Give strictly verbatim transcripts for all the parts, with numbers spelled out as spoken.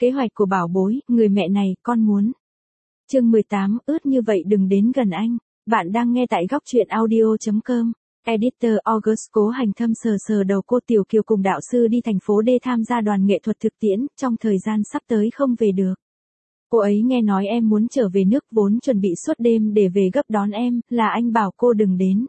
Kế hoạch của bảo bối, người mẹ này, con muốn. Chương mười tám, ướt như vậy đừng đến gần anh. Bạn đang nghe tại góc truyện audio chấm com. Editor August. Cố Hành Thâm sờ sờ đầu cô Tiểu Kiều cùng đạo sư đi thành phố D tham gia đoàn nghệ thuật thực tiễn, trong thời gian sắp tới không về được. Cô ấy nghe nói em muốn trở về nước, vốn chuẩn bị suốt đêm để về gấp đón em, là anh bảo cô đừng đến.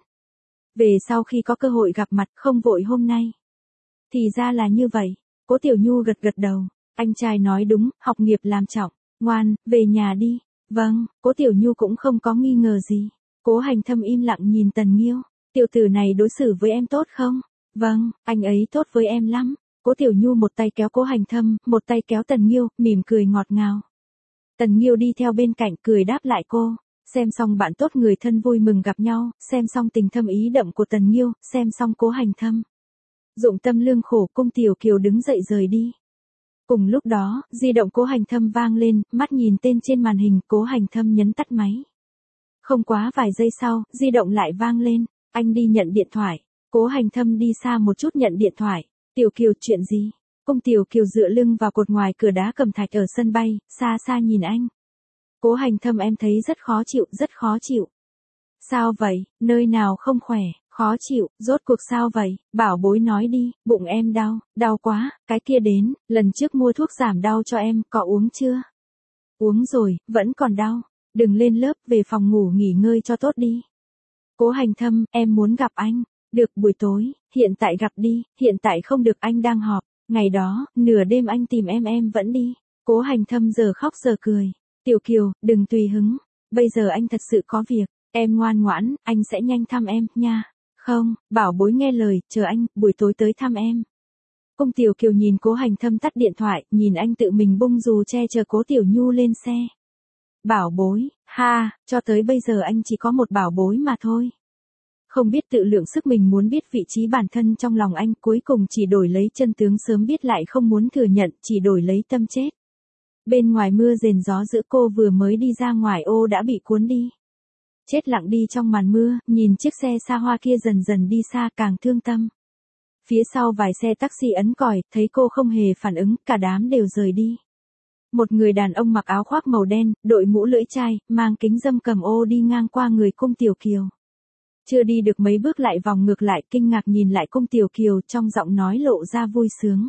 Về sau khi có cơ hội gặp mặt, không vội hôm nay. Thì ra là như vậy. Cố Tiểu Nhu gật gật đầu. Anh trai nói đúng, học nghiệp làm trọng. Ngoan, về nhà đi. Vâng, Cố Tiểu Nhu cũng không có nghi ngờ gì. Cố Hành Thâm im lặng nhìn Tần Nghiêu. Tiểu tử này đối xử với em tốt không? Vâng, anh ấy tốt với em lắm. Cố Tiểu Nhu một tay kéo Cố Hành Thâm, một tay kéo Tần Nghiêu, mỉm cười ngọt ngào. Tần Nghiêu đi theo bên cạnh, cười đáp lại cô. Xem xong bạn tốt người thân vui mừng gặp nhau, xem xong tình thâm ý đậm của Tần Nghiêu, xem xong Cố Hành Thâm. Dụng tâm lương khổ, cung Tiểu Kiều đứng dậy rời đi. Cùng lúc đó, di động Cố Hành Thâm vang lên, mắt nhìn tên trên màn hình, Cố Hành Thâm nhấn tắt máy. Không quá vài giây sau, di động lại vang lên, anh đi nhận điện thoại. Cố Hành Thâm đi xa một chút nhận điện thoại. Tiểu Kiều, chuyện gì? Cung Tiểu Kiều dựa lưng vào cột ngoài cửa đá cẩm thạch ở sân bay, xa xa nhìn anh. Cố Hành Thâm, em thấy rất khó chịu, rất khó chịu. Sao vậy, nơi nào không khỏe? Khó chịu, rốt cuộc sao vậy? Bảo bối nói đi, bụng em đau, đau quá, cái kia đến, lần trước mua thuốc giảm đau cho em, có uống chưa? Uống rồi, vẫn còn đau. Đừng lên lớp, về phòng ngủ nghỉ ngơi cho tốt đi. Cố Hành Thâm, em muốn gặp anh. Được, buổi tối, hiện tại gặp đi, hiện tại không được, anh đang họp. Ngày đó, nửa đêm anh tìm em em vẫn đi. Cố Hành Thâm giờ khóc giờ cười. Tiểu Kiều, đừng tùy hứng. Bây giờ anh thật sự có việc. Em ngoan ngoãn, anh sẽ nhanh thăm em, nha. Không, bảo bối nghe lời, chờ anh, buổi tối tới thăm em. Cung Tiểu Kiều nhìn Cố Hành Thâm tắt điện thoại, nhìn anh tự mình bung dù che chờ Cố Tiểu Nhu lên xe. Bảo bối, ha, cho tới bây giờ anh chỉ có một bảo bối mà thôi. Không biết tự lượng sức mình, muốn biết vị trí bản thân trong lòng anh, cuối cùng chỉ đổi lấy chân tướng, sớm biết lại không muốn thừa nhận, chỉ đổi lấy tâm chết. Bên ngoài mưa rền gió dữ, cô vừa mới đi ra ngoài ô đã bị cuốn đi. Chết lặng đi trong màn mưa, nhìn chiếc xe xa hoa kia dần dần đi xa, càng thương tâm. Phía sau vài xe taxi ấn còi, thấy cô không hề phản ứng, cả đám đều rời đi. Một người đàn ông mặc áo khoác màu đen, đội mũ lưỡi chai, mang kính râm cầm ô đi ngang qua người Cung Tiểu Kiều. Chưa đi được mấy bước lại vòng ngược lại, kinh ngạc nhìn lại Cung Tiểu Kiều, trong giọng nói lộ ra vui sướng.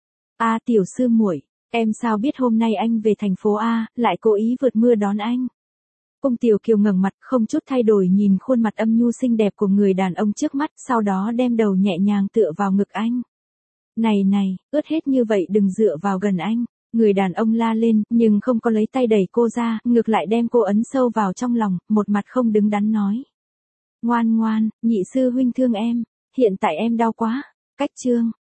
A Tiểu sư muội, em sao biết hôm nay anh về thành phố A, lại cố ý vượt mưa đón anh? Cung Tiểu Kiều ngẩng mặt không chút thay đổi nhìn khuôn mặt âm nhu xinh đẹp của người đàn ông trước mắt, sau đó đem đầu nhẹ nhàng tựa vào ngực anh. Này này, ướt hết như vậy đừng dựa vào gần anh. Người đàn ông la lên, nhưng không có lấy tay đẩy cô ra, ngược lại đem cô ấn sâu vào trong lòng, một mặt không đứng đắn nói. Ngoan ngoan, nhị sư huynh thương em, hiện tại em đau quá. Cách chương,